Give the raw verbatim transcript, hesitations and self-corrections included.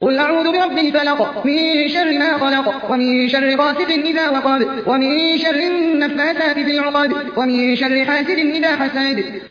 قل أعوذ برب الفلق من شر ما خلق ومن شر غاسق إذا وقب ومن شر النفاثات في العقد ومن شر حاسد إذا حسد